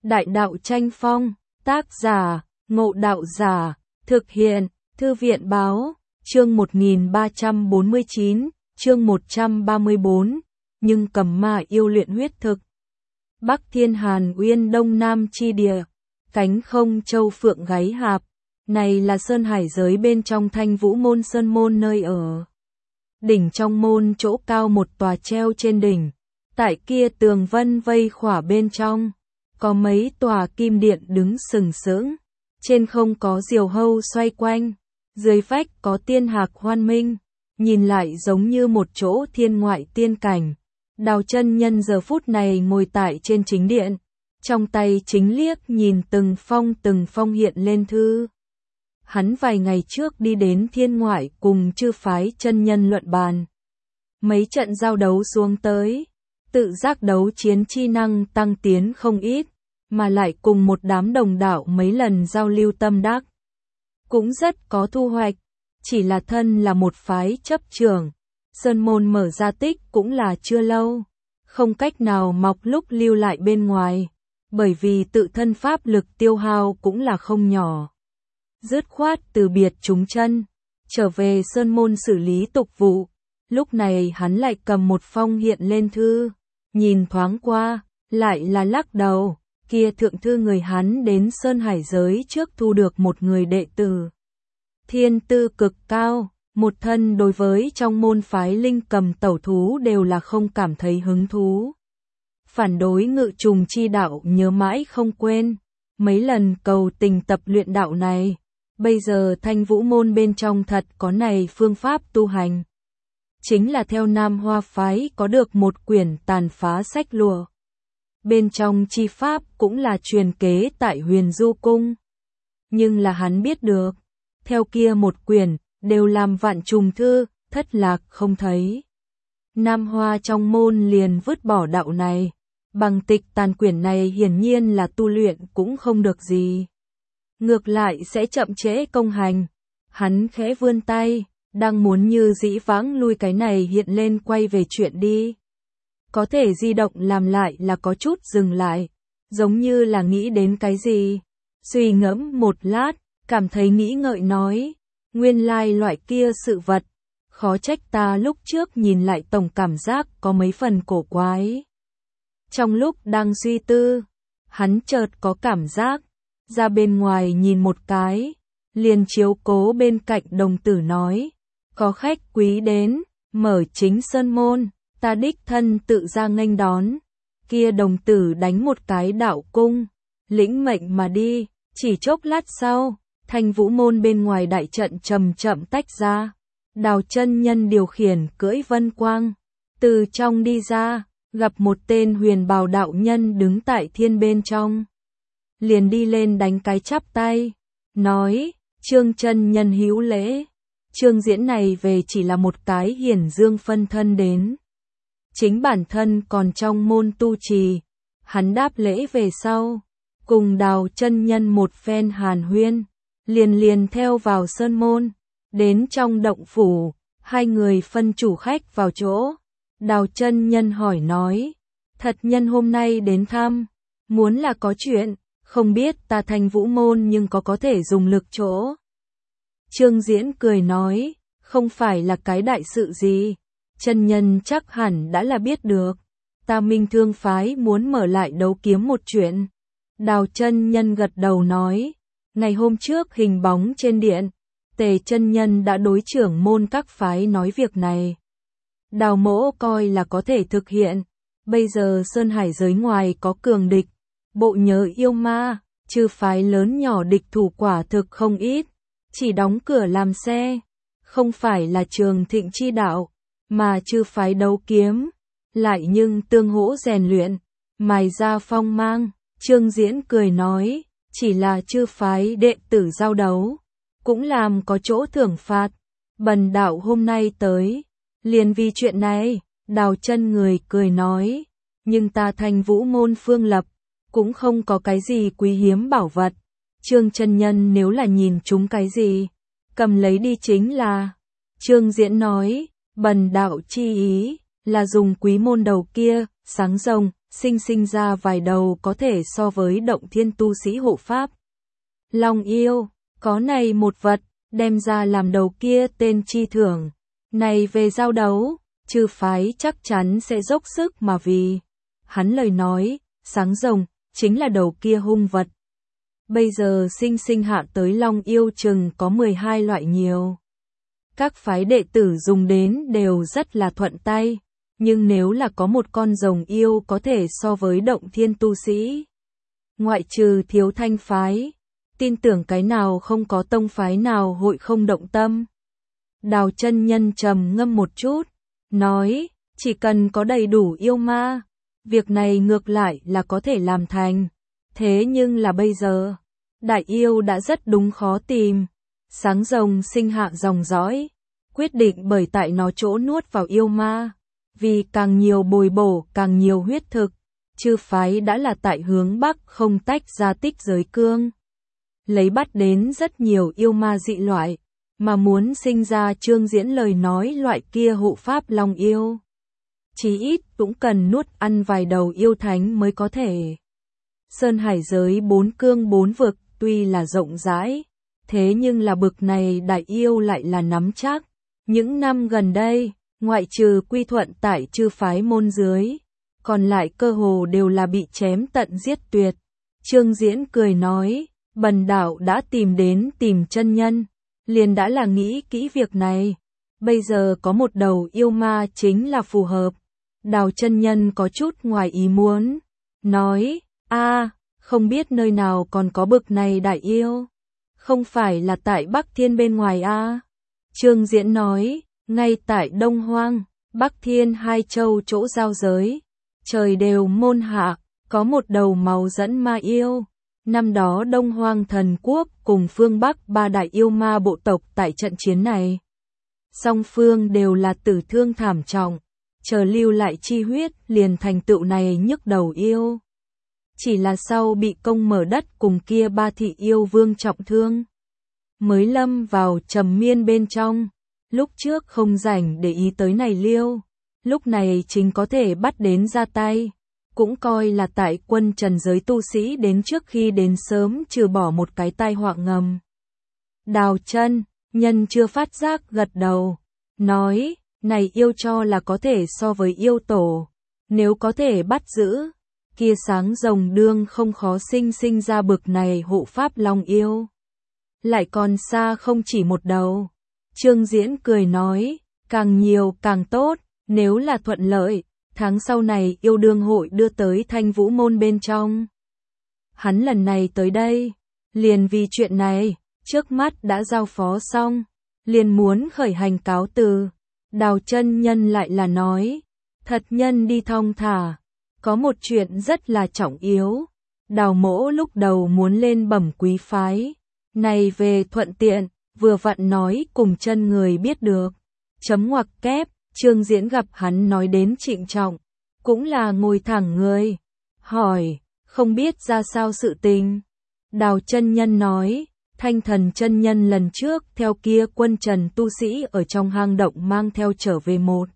Đại đạo tranh phong, tác giả, Ngộ Đạo Giả, thực hiện, Thư viện báo, chương 1349, chương 134, nhưng cầm ma yêu luyện huyết thực. Bắc Thiên Hàn Uyên Đông Nam chi địa, cánh không châu phượng gáy hạp, này là sơn hải giới bên trong Thanh Vũ Môn Sơn Môn nơi ở. Đỉnh trong môn chỗ cao một tòa treo trên đỉnh, tại kia tường vân vây khỏa bên trong, có mấy tòa kim điện đứng sừng sững, trên không có diều hâu xoay quanh, dưới vách có tiên hạc hoan minh, nhìn lại giống như một chỗ thiên ngoại tiên cảnh. Đào chân nhân giờ phút này ngồi tại trên chính điện, trong tay chính liếc nhìn từng phong hiện lên thư. Hắn vài ngày trước đi đến thiên ngoại cùng chư phái chân nhân luận bàn. Mấy trận giao đấu xuống tới, tự giác đấu chiến chi năng tăng tiến không ít, mà lại cùng một đám đồng đạo mấy lần giao lưu tâm đắc. Cũng rất có thu hoạch, chỉ là thân là một phái chấp trưởng. Sơn môn mở ra tích cũng là chưa lâu, không cách nào mọc lúc lưu lại bên ngoài, bởi vì tự thân pháp lực tiêu hao cũng là không nhỏ. Dứt khoát từ biệt chúng chân, trở về sơn môn xử lý tục vụ, lúc này hắn lại cầm một phong hiện lên thư, nhìn thoáng qua, lại là lắc đầu, kia thượng thư người hắn đến sơn hải giới trước thu được một người đệ tử. Thiên tư cực cao. Một thân đối với trong môn phái linh cầm tẩu thú đều là không cảm thấy hứng thú. Phản đối ngự trùng chi đạo nhớ mãi không quên, mấy lần cầu tình tập luyện đạo này, bây giờ Thanh Vũ môn bên trong thật có này phương pháp tu hành. Chính là theo Nam Hoa phái có được một quyển tàn phá sách lụa. Bên trong chi pháp cũng là truyền kế tại Huyền Du Cung. Nhưng là hắn biết được, theo kia một quyển, đều làm vạn trùng thư, thất lạc không thấy. Nam Hoa trong môn liền vứt bỏ đạo này, bằng tịch tàn quyển này hiển nhiên là tu luyện cũng không được gì. Ngược lại sẽ chậm trễ công hành. Hắn khẽ vươn tay, đang muốn như dĩ vãng lui cái này hiện lên quay về chuyện đi. Có thể di động làm lại là có chút dừng lại, giống như là nghĩ đến cái gì. Suy ngẫm một lát, cảm thấy nghĩ ngợi nói. Nguyên lai loại kia sự vật, khó trách ta lúc trước nhìn lại tổng cảm giác có mấy phần cổ quái. Trong lúc đang suy tư, hắn chợt có cảm giác, ra bên ngoài nhìn một cái, liền chiếu cố bên cạnh đồng tử nói, có khách quý đến, mở chính sơn môn, ta đích thân tự ra nghênh đón. Kia đồng tử đánh một cái đạo cung, lĩnh mệnh mà đi, chỉ chốc lát sau. Thanh Vũ môn bên ngoài đại trận chậm chậm tách ra, Đào chân nhân điều khiển cưỡi vân quang, từ trong đi ra, gặp một tên huyền bào đạo nhân đứng tại thiên bên trong. Liền đi lên đánh cái chắp tay, nói, Trương chân nhân hữu lễ. Trương diễn này về chỉ là một cái hiển dương phân thân đến. Chính bản thân còn trong môn tu trì, hắn đáp lễ về sau, cùng Đào chân nhân một phen hàn huyên. Liền theo vào sơn môn, đến trong động phủ, hai người phân chủ khách vào chỗ. Đào chân nhân hỏi nói, thật nhân hôm nay đến thăm, muốn là có chuyện, không biết ta Thanh Vũ môn nhưng có thể dùng lực chỗ. Trương Diễn cười nói, không phải là cái đại sự gì, chân nhân chắc hẳn đã là biết được, ta Minh Thương phái muốn mở lại đấu kiếm một chuyện. Đào chân nhân gật đầu nói, ngày hôm trước hình bóng trên điện, Tề chân nhân đã đối trưởng môn các phái nói việc này. Đào mỗ coi là có thể thực hiện, bây giờ sơn hải giới ngoài có cường địch, bộ nhớ yêu ma, chư phái lớn nhỏ địch thủ quả thực không ít, chỉ đóng cửa làm xe, không phải là trường thịnh chi đạo, mà chư phái đấu kiếm, lại nhưng tương hỗ rèn luyện, mài ra phong mang. Trương Diễn cười nói, chỉ là chư phái đệ tử giao đấu, cũng làm có chỗ thưởng phạt. Bần đạo hôm nay tới, liền vì chuyện này. Đào chân người cười nói, nhưng ta Thanh Vũ môn phương lập, cũng không có cái gì quý hiếm bảo vật. Trương chân nhân nếu là nhìn chúng cái gì, cầm lấy đi chính là. Trương Diễn nói, bần đạo chi ý, là dùng quý môn đầu kia, sáng rồng, sinh ra vài đầu có thể so với động thiên tu sĩ hộ pháp. Long yêu, có này một vật, đem ra làm đầu kia tên chi thưởng. Này về giao đấu, chư phái chắc chắn sẽ dốc sức mà vì. Hắn lời nói, sáng rồng, chính là đầu kia hung vật. Bây giờ sinh hạ tới long yêu chừng có 12 loại nhiều. Các phái đệ tử dùng đến đều rất là thuận tay, nhưng nếu là có một con rồng yêu có thể so với động thiên tu sĩ. Ngoại trừ Thiếu Thanh phái, tin tưởng cái nào không có tông phái nào hội không động tâm. Đào chân nhân trầm ngâm một chút, nói, chỉ cần có đầy đủ yêu ma, việc này ngược lại là có thể làm thành. Thế nhưng là bây giờ, đại yêu đã rất đúng khó tìm. Sáng rồng sinh hạ dòng dõi, quyết định bởi tại nó chỗ nuốt vào yêu ma. Vì càng nhiều bồi bổ càng nhiều huyết thực, chư phái đã là tại hướng Bắc không tách ra tích giới cương. Lấy bắt đến rất nhiều yêu ma dị loại, mà muốn sinh ra Trương Diễn lời nói loại kia hộ pháp long yêu. Chí ít cũng cần nuốt ăn vài đầu yêu thánh mới có thể. Sơn hải giới 4 cương 4 vực tuy là rộng rãi, thế nhưng là bực này đại yêu lại là nắm chắc. Những năm gần đây, ngoại trừ quy thuận tại chư phái môn dưới, còn lại cơ hồ đều là bị chém tận giết tuyệt. Trương Diễn cười nói, bần đạo đã tìm chân nhân, liền đã là nghĩ kỹ việc này. Bây giờ có một đầu yêu ma chính là phù hợp. Đào chân nhân có chút ngoài ý muốn, nói, không biết nơi nào còn có bực này đại yêu. Không phải là tại Bắc Thiên bên ngoài Trương Diễn nói, ngay tại Đông Hoang, Bắc Thiên hai châu chỗ giao giới, trời đều môn hạ, có một đầu màu dẫn ma yêu. Năm đó Đông Hoang thần quốc cùng phương Bắc ba đại yêu ma bộ tộc tại trận chiến này. Song phương đều là tử thương thảm trọng, chờ lưu lại chi huyết liền thành tựu này nhức đầu yêu. Chỉ là sau bị công mở đất cùng kia ba thị yêu vương trọng thương, mới lâm vào trầm miên bên trong. Lúc trước không rảnh để ý tới này liêu, lúc này chính có thể bắt đến ra tay, cũng coi là tại quân trần giới tu sĩ đến trước khi đến sớm trừ bỏ một cái tai họa ngầm. Đào chân, nhân chưa phát giác gật đầu, nói, này yêu cho là có thể so với yêu tổ, nếu có thể bắt giữ, kia sáng rồng đương không khó sinh ra bực này hộ pháp long yêu. Lại còn xa không chỉ một đầu. Trương Diễn cười nói, càng nhiều càng tốt, nếu là thuận lợi, tháng sau này yêu đương hội đưa tới Thanh Vũ môn bên trong. Hắn lần này tới đây, liền vì chuyện này, trước mắt đã giao phó xong, liền muốn khởi hành cáo từ. Đào chân nhân lại là nói, thật nhân đi thong thả, có một chuyện rất là trọng yếu. Đào mỗ lúc đầu muốn lên bẩm quý phái, này về thuận tiện, vừa vặn nói cùng chân người biết được. Chấm ngoặc kép, Trương Diễn gặp hắn nói đến trịnh trọng, cũng là ngồi thẳng người, hỏi, không biết ra sao sự tình. Đào chân nhân nói, Thanh Thần chân nhân lần trước theo kia quân trần tu sĩ ở trong hang động mang theo trở về một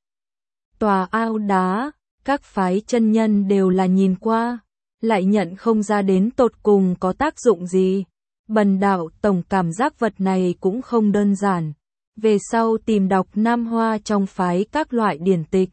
tòa ao đá, các phái chân nhân đều là nhìn qua, lại nhận không ra đến tột cùng có tác dụng gì. Bần đạo tổng cảm giác vật này cũng không đơn giản. Về sau tìm đọc Nam Hoa trong phái các loại điển tịch,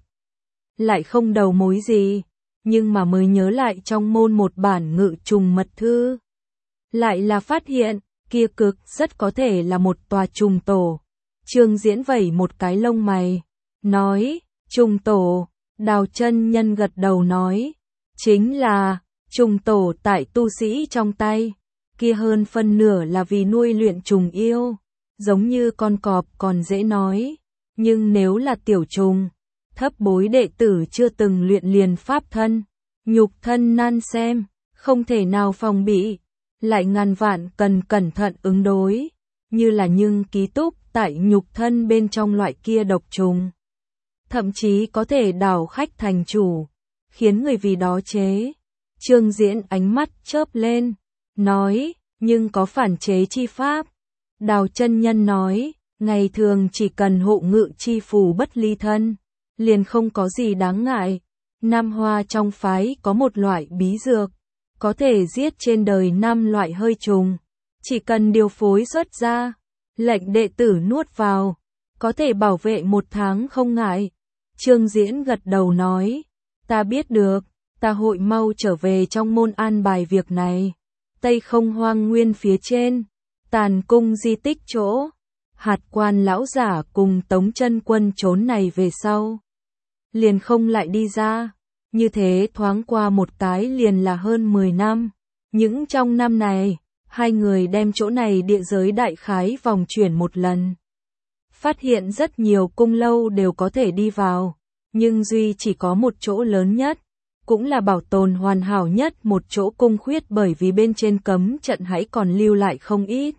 lại không đầu mối gì, nhưng mà mới nhớ lại trong môn một bản ngự trùng mật thư. Lại là phát hiện, kia cực rất có thể là một tòa trùng tổ. Trương Diễn vẩy một cái lông mày, nói, trùng tổ. Đào chân nhân gật đầu nói, chính là, trùng tổ tại tu sĩ trong tay, kia hơn phân nửa là vì nuôi luyện trùng yêu, giống như con cọp còn dễ nói, nhưng nếu là tiểu trùng, thấp bối đệ tử chưa từng luyện liền pháp thân, nhục thân nan xem, không thể nào phòng bị, lại ngàn vạn cần cẩn thận ứng đối, như là nhưng ký túc tại nhục thân bên trong loại kia độc trùng. Thậm chí có thể đảo khách thành chủ, khiến người vì đó chế. Trương Diễn ánh mắt chớp lên, nói, nhưng có phản chế chi pháp. Đào chân nhân nói, ngày thường chỉ cần hộ ngự chi phù bất ly thân, liền không có gì đáng ngại. Nam Hoa trong phái có một loại bí dược, có thể giết trên đời 5 loại hơi trùng. Chỉ cần điều phối xuất ra, lệnh đệ tử nuốt vào, có thể bảo vệ 1 tháng không ngại. Trương Diễn gật đầu nói, ta biết được, ta hội mau trở về trong môn an bài việc này. Tây Không Hoang Nguyên phía trên, Tàn Cung di tích chỗ, Hạt Quan lão giả cùng Tống Chân Quân trốn này về sau, liền không lại đi ra. Như thế thoáng qua một cái liền là hơn 10 năm. Những trong năm này, hai người đem chỗ này địa giới đại khái vòng chuyển một lần. Phát hiện rất nhiều cung lâu đều có thể đi vào, nhưng duy chỉ có một chỗ lớn nhất, cũng là bảo tồn hoàn hảo nhất một chỗ cung khuyết, bởi vì bên trên cấm trận hãy còn lưu lại không ít.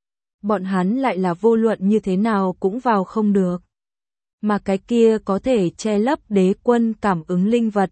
Bọn hắn lại là vô luận như thế nào cũng vào không được. Mà cái kia có thể che lấp đế quân cảm ứng linh vật,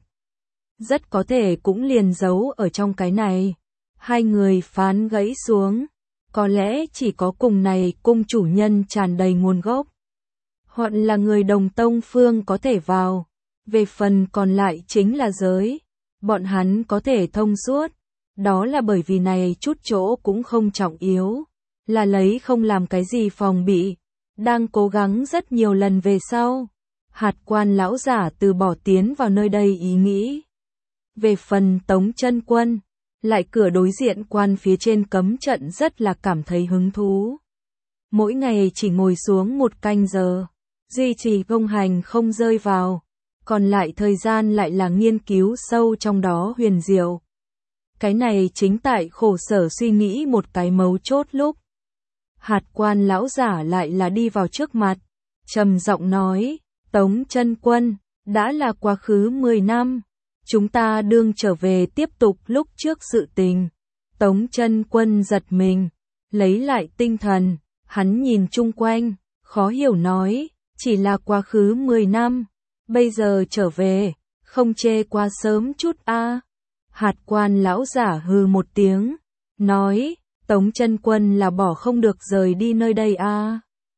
rất có thể cũng liền giấu ở trong cái này. Hai người phán gãy xuống, có lẽ chỉ có cùng này cung chủ nhân tràn đầy nguồn gốc, hoặc là người đồng tông phương có thể vào. Về phần còn lại chính là giới, bọn hắn có thể thông suốt, đó là bởi vì này chút chỗ cũng không trọng yếu, là lấy không làm cái gì phòng bị, đang cố gắng rất nhiều lần về sau. Hạt Quan lão giả từ bỏ tiến vào nơi đây ý nghĩ. Về phần Tống Chân Quân, lại cửa đối diện quan phía trên cấm trận rất là cảm thấy hứng thú. Mỗi ngày chỉ ngồi xuống 1 canh giờ, duy trì công hành không rơi vào, còn lại thời gian lại là nghiên cứu sâu trong đó huyền diệu. Cái này chính tại khổ sở suy nghĩ một cái mấu chốt lúc. Hạt Quan lão giả lại là đi vào trước mặt, trầm giọng nói, Tống Chân Quân, đã là quá khứ 10 năm. Chúng ta đương trở về tiếp tục lúc trước sự tình. Tống Chân Quân giật mình, lấy lại tinh thần, hắn nhìn chung quanh, khó hiểu nói, chỉ là quá khứ 10 năm, bây giờ trở về, không chê quá sớm chút a? Hạt Quan lão giả hừ một tiếng, nói, Tống Chân Quân là bỏ không được rời đi nơi đây a?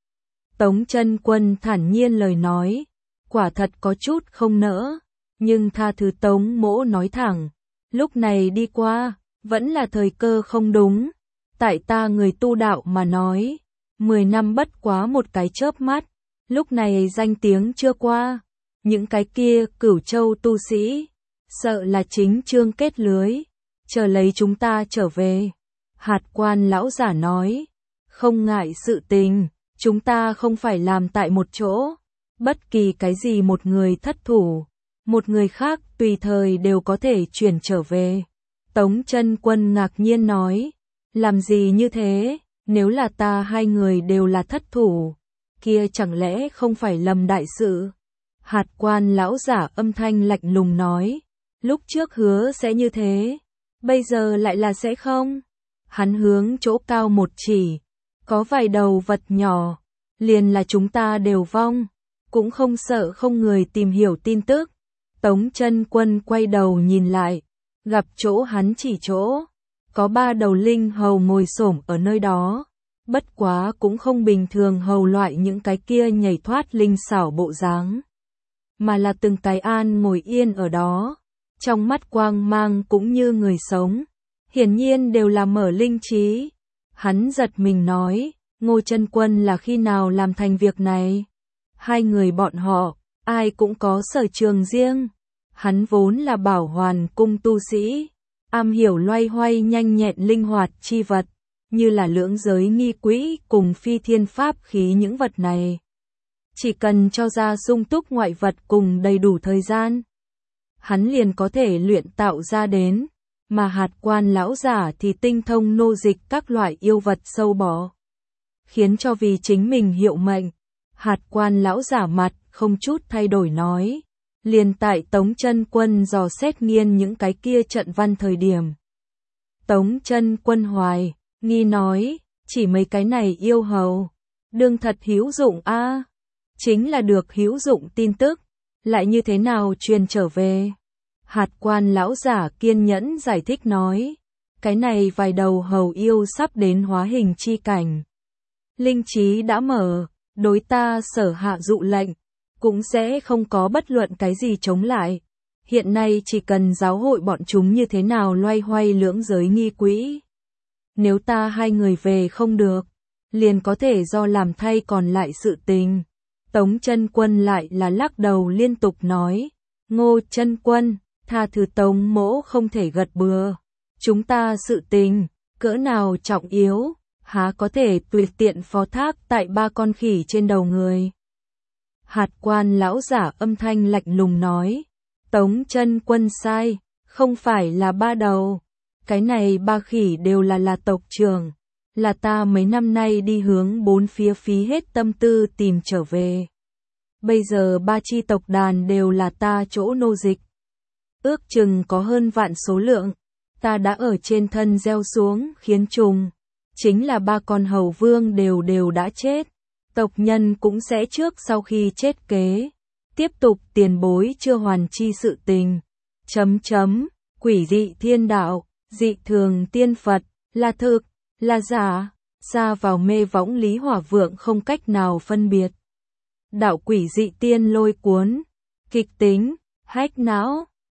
Tống Chân Quân thản nhiên lời nói, quả thật có chút không nỡ. Nhưng tha thứ Tống mỗ nói thẳng, lúc này đi qua, vẫn là thời cơ không đúng. Tại ta người tu đạo mà nói, 10 năm bất quá một cái chớp mắt, lúc này danh tiếng chưa qua. Những cái kia Cửu Châu tu sĩ, sợ là chính chương kết lưới, chờ lấy chúng ta trở về. Hạt Quan lão giả nói, không ngại sự tình, chúng ta không phải làm tại một chỗ, bất kỳ cái gì một người thất thủ, một người khác tùy thời đều có thể chuyển trở về. Tống Chân Quân ngạc nhiên nói, làm gì như thế, nếu là ta hai người đều là thất thủ, kia chẳng lẽ không phải lầm đại sự. Hạt Quan lão giả âm thanh lạnh lùng nói, lúc trước hứa sẽ như thế, bây giờ lại là sẽ không. Hắn hướng chỗ cao một chỉ, có vài đầu vật nhỏ, liền là chúng ta đều vong, cũng không sợ không người tìm hiểu tin tức. Tống Chân Quân quay đầu nhìn lại, gặp chỗ hắn chỉ chỗ, có 3 đầu linh hầu ngồi xổm ở nơi đó, bất quá cũng không bình thường hầu loại những cái kia nhảy thoát linh xảo bộ dáng, mà là từng cái an ngồi yên ở đó, trong mắt quang mang cũng như người sống, hiển nhiên đều là mở linh trí. Hắn giật mình nói, Ngô Chân Quân là khi nào làm thành việc này? Hai người bọn họ, ai cũng có sở trường riêng. Hắn vốn là Bảo Hoàn cung tu sĩ, am hiểu loay hoay nhanh nhẹn linh hoạt chi vật, như là lưỡng giới nghi quỹ cùng phi thiên pháp khí những vật này. Chỉ cần cho ra sung túc ngoại vật cùng đầy đủ thời gian, hắn liền có thể luyện tạo ra đến, mà Hạt Quan lão giả thì tinh thông nô dịch các loại yêu vật sâu bọ, khiến cho vì chính mình hiệu mệnh. Hạt Quan lão giả mặt không chút thay đổi nói, liền tại Tống Chân Quân dò xét nghiên những cái kia trận văn thời điểm. Tống Chân Quân hoài, nghi nói, chỉ mấy cái này yêu hầu, đương thật hữu dụng a, chính là được hữu dụng tin tức, lại như thế nào truyền trở về. Hạt Quan lão giả kiên nhẫn giải thích nói, cái này vài đầu hầu yêu sắp đến hóa hình chi cảnh. Linh trí đã mở, đối ta sở hạ dụ lệnh, cũng sẽ không có bất luận cái gì chống lại. hiện nay chỉ cần giáo hội bọn chúng như thế nào loay hoay lưỡng giới nghi quỹ. Nếu ta hai người về không được, liền có thể do làm thay còn lại sự tình. Tống Chân Quân lại là lắc đầu liên tục nói, Ngô Chân Quân, tha thứ Tống mỗ không thể gật bừa. Chúng ta sự tình, cỡ nào trọng yếu, há có thể tùy tiện phó thác tại ba con khỉ trên đầu người. Hạt Quan lão giả âm thanh lạnh lùng nói, Tống Chân Quân sai, không phải là ba đầu. Cái này ba khỉ đều là tộc trưởng, là ta mấy năm nay đi hướng bốn phía phí hết tâm tư tìm trở về. Bây giờ ba chi tộc đàn đều là ta chỗ nô dịch. Ước chừng có hơn vạn số lượng, ta đã ở trên thân gieo xuống khiến trùng. Chính là ba con hầu vương đều đã chết, tộc nhân cũng sẽ trước sau khi chết kế. Tiếp tục tiền bối chưa hoàn chi sự tình. Quỷ dị thiên đạo, dị thường tiên Phật, là thực, là giả, xa vào mê võng Lý Hỏa Vượng không cách nào phân biệt. Đạo quỷ dị tiên lôi cuốn, kịch tính, hách não,